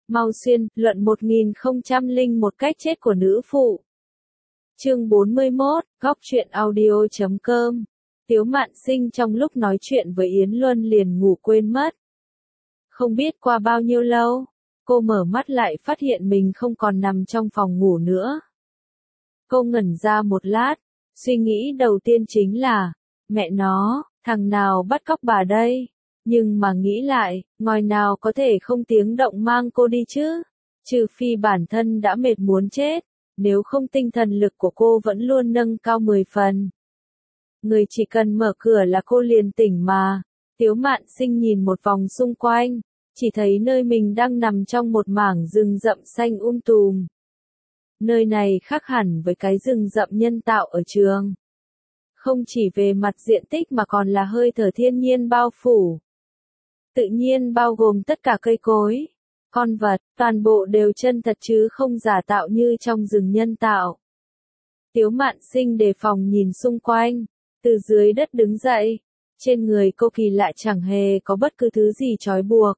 Mau xuyên, luận 1001 cách chết của nữ phụ. Chương 41, góc truyện audio.com. Tiếu Mạn Sinh trong lúc nói chuyện với Yến Luân liền ngủ quên mất. Không biết qua bao nhiêu lâu, cô mở mắt lại phát hiện mình không còn nằm trong phòng ngủ nữa. Cô ngẩn ra một lát, suy nghĩ đầu tiên chính là, mẹ nó, thằng nào bắt cóc bà đây? Nhưng mà nghĩ lại, ngòi nào có thể không tiếng động mang cô đi chứ? Trừ phi bản thân đã mệt muốn chết, nếu không tinh thần lực của cô vẫn luôn nâng cao 10 phần. Người chỉ cần mở cửa là cô liền tỉnh mà. Tiếu Mạn Sinh nhìn một vòng xung quanh, chỉ thấy nơi mình đang nằm trong một mảng rừng rậm xanh tùm. Nơi này khác hẳn với cái rừng rậm nhân tạo ở trường. Không chỉ về mặt diện tích mà còn là hơi thở thiên nhiên bao phủ. Tự nhiên bao gồm tất cả cây cối, con vật, toàn bộ đều chân thật chứ không giả tạo như trong rừng nhân tạo. Tiếu Mạn Sinh đề phòng nhìn xung quanh, từ dưới đất đứng dậy, trên người cô kỳ lạ chẳng hề có bất cứ thứ gì trói buộc.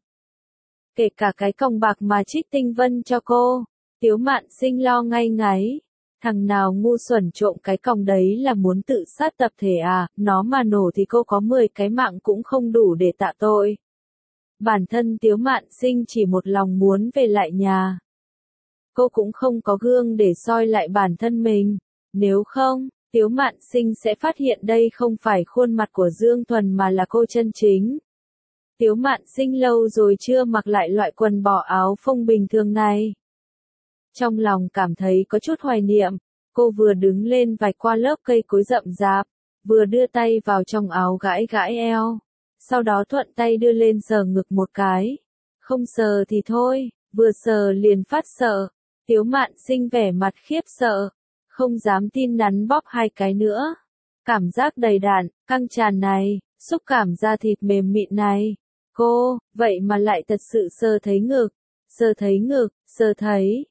Kể cả cái còng bạc mà Trích Tinh Vân cho cô, Tiếu Mạn Sinh lo ngay ngáy. Thằng nào ngu xuẩn trộm cái còng đấy là muốn tự sát tập thể à, nó mà nổ thì cô có 10 cái mạng cũng không đủ để tạ tội. Bản thân Tiếu Mạn Sinh chỉ một lòng muốn về lại nhà. Cô cũng không có gương để soi lại bản thân mình, nếu không, Tiếu Mạn Sinh sẽ phát hiện đây không phải khuôn mặt của Dương Thuần mà là cô chân chính. Tiếu Mạn Sinh lâu rồi chưa mặc lại loại quần bò áo phông bình thường này. Trong lòng cảm thấy có chút hoài niệm, cô vừa đứng lên vạch qua lớp cây cối rậm rạp, vừa đưa tay vào trong áo gãi gãi eo, sau đó thuận tay đưa lên sờ ngực một cái. Không sờ thì thôi, vừa sờ liền phát sợ. Tiếu Mạn Sinh vẻ mặt khiếp sợ, không dám tin nắn bóp 2 cái nữa. Cảm giác đầy đặn, căng tràn này, xúc cảm da thịt mềm mịn này. Cô, vậy mà lại thật sự sờ thấy ngực, sờ thấy ngực, sờ thấy.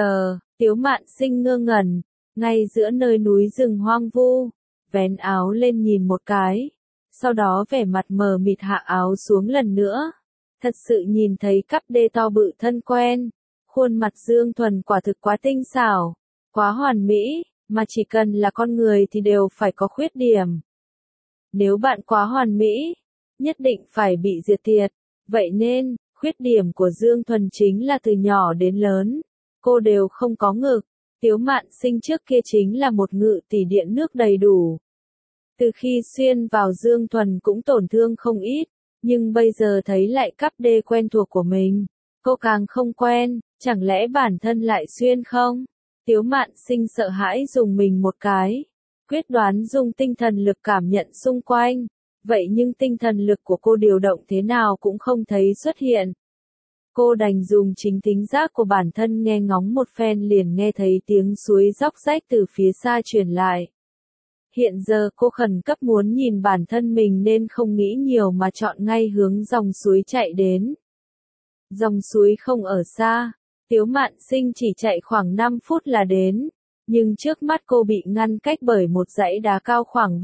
Tiếu Mạn Sinh ngơ ngẩn, ngay giữa nơi núi rừng hoang vu, vén áo lên nhìn một cái, sau đó vẻ mặt mờ mịt hạ áo xuống lần nữa. Thật sự nhìn thấy cắp đê to bự thân quen, khuôn mặt Dương Thuần quả thực quá tinh xảo, quá hoàn mỹ, mà chỉ cần là con người thì đều phải có khuyết điểm. Nếu bạn quá hoàn mỹ, nhất định phải bị diệt tiệt, vậy nên, khuyết điểm của Dương Thuần chính là từ nhỏ đến lớn. Cô đều không có ngực, Tiếu Mạn Sinh trước kia chính là một ngự tỷ điện nước đầy đủ. Từ khi xuyên vào Dương Thuần cũng tổn thương không ít, nhưng bây giờ thấy lại cắp đê quen thuộc của mình, cô càng không quen, chẳng lẽ bản thân lại xuyên không? Tiếu Mạn Sinh sợ hãi dùng mình một cái, quyết đoán dùng tinh thần lực cảm nhận xung quanh, vậy nhưng tinh thần lực của cô điều động thế nào cũng không thấy xuất hiện. Cô đành dùng chính thính giác của bản thân nghe ngóng một phen liền nghe thấy tiếng suối róc rách từ phía xa truyền lại. Hiện giờ cô khẩn cấp muốn nhìn bản thân mình nên không nghĩ nhiều mà chọn ngay hướng dòng suối chạy đến. Dòng suối không ở xa, Tiếu Mạn Sinh chỉ chạy khoảng 5 phút là đến, nhưng trước mắt cô bị ngăn cách bởi một dãy đá cao khoảng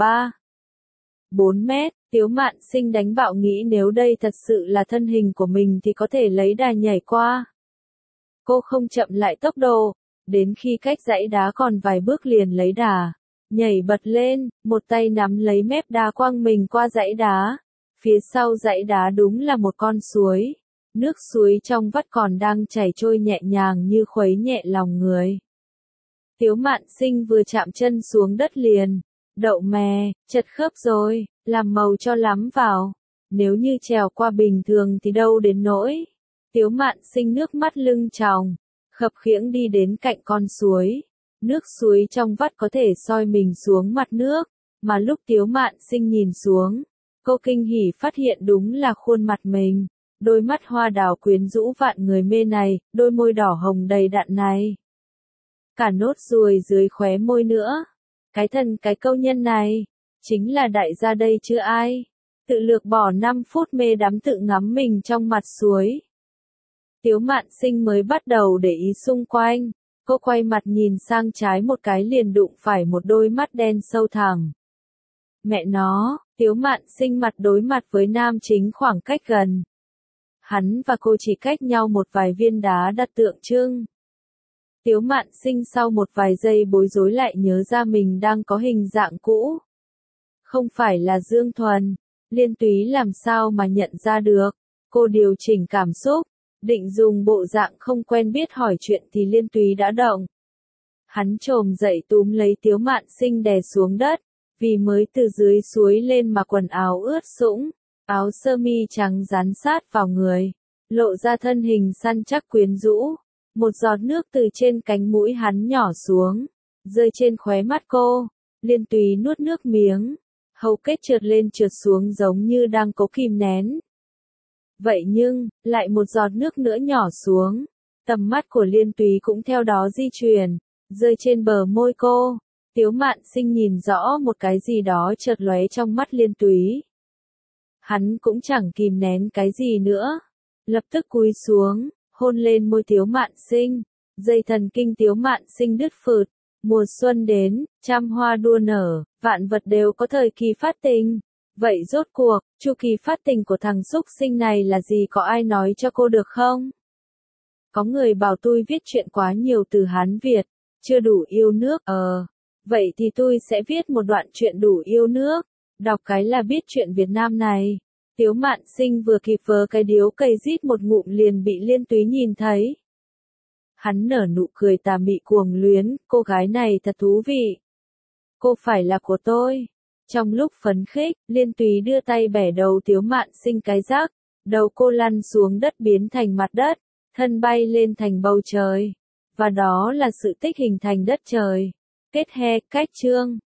4 mét. Tiếu Mạn Sinh đánh bạo nghĩ nếu đây thật sự là thân hình của mình thì có thể lấy đà nhảy qua. Cô không chậm lại tốc độ, đến khi cách dãy đá còn vài bước liền lấy đà, nhảy bật lên, một tay nắm lấy mép đá quăng mình qua dãy đá. Phía sau dãy đá đúng là một con suối, nước suối trong vắt còn đang chảy trôi nhẹ nhàng như khuấy nhẹ lòng người. Tiếu Mạn Sinh vừa chạm chân xuống đất liền, đậu mè, chật khớp rồi, làm màu cho lắm vào. Nếu như trèo qua bình thường thì đâu đến nỗi. Tiếu Mạn Sinh nước mắt lưng tròng, khập khiễng đi đến cạnh con suối. Nước suối trong vắt có thể soi mình xuống mặt nước, mà lúc Tiếu Mạn Sinh nhìn xuống, cô kinh hỉ phát hiện đúng là khuôn mặt mình. Đôi mắt hoa đào quyến rũ vạn người mê này, đôi môi đỏ hồng đầy đặn này. Cả nốt ruồi dưới khóe môi nữa. Cái thần cái câu nhân này, chính là đại gia đây chứ ai. Tự lược bỏ 5 phút mê đắm tự ngắm mình trong mặt suối. Tiếu Mạn Sinh mới bắt đầu để ý xung quanh, cô quay mặt nhìn sang trái một cái liền đụng phải một đôi mắt đen sâu thẳm. Mẹ nó, Tiếu Mạn Sinh mặt đối mặt với nam chính khoảng cách gần. Hắn và cô chỉ cách nhau một vài viên đá đặt tượng trưng. Tiếu Mạn Sinh sau một vài giây bối rối lại nhớ ra mình đang có hình dạng cũ. Không phải là Dương Thuần, Liên Túy làm sao mà nhận ra được. Cô điều chỉnh cảm xúc, định dùng bộ dạng không quen biết hỏi chuyện thì Liên Túy đã động. Hắn chồm dậy túm lấy Tiếu Mạn Sinh đè xuống đất, vì mới từ dưới suối lên mà quần áo ướt sũng, áo sơ mi trắng dán sát vào người, lộ ra thân hình săn chắc quyến rũ. Một giọt nước từ trên cánh mũi hắn nhỏ xuống, rơi trên khóe mắt cô. Liên Túy nuốt nước miếng, hầu kết trượt lên trượt xuống giống như đang cố kìm nén. Vậy nhưng, lại một giọt nước nữa nhỏ xuống, tầm mắt của Liên Túy cũng theo đó di chuyển, rơi trên bờ môi cô. Tiếu Mạn Sinh nhìn rõ một cái gì đó chợt lóe trong mắt Liên Túy. Hắn cũng chẳng kìm nén cái gì nữa, lập tức cúi xuống, hôn lên môi Tiếu Mạn Sinh. Dây thần kinh Tiếu Mạn Sinh đứt phượt. Mùa xuân đến, trăm hoa đua nở, vạn vật đều có thời kỳ phát tình. Vậy rốt cuộc, chu kỳ phát tình của thằng xúc sinh này là gì, có ai nói cho cô được không? Có người bảo tôi viết chuyện quá nhiều từ Hán Việt, chưa đủ yêu nước. Vậy thì tôi sẽ viết một đoạn chuyện đủ yêu nước. Đọc cái là biết chuyện Việt Nam này. Tiếu Mạn Sinh vừa kịp vớ cái điếu cày rít một ngụm liền bị Liên Túy nhìn thấy. Hắn nở nụ cười tà mị cuồng luyến, cô gái này thật thú vị. Cô phải là của tôi. Trong lúc phấn khích, Liên Túy đưa tay bẻ đầu Tiếu Mạn Sinh cái rắc, đầu cô lăn xuống đất biến thành mặt đất, thân bay lên thành bầu trời. Và đó là sự tích hình thành đất trời. Kết he, cách chương.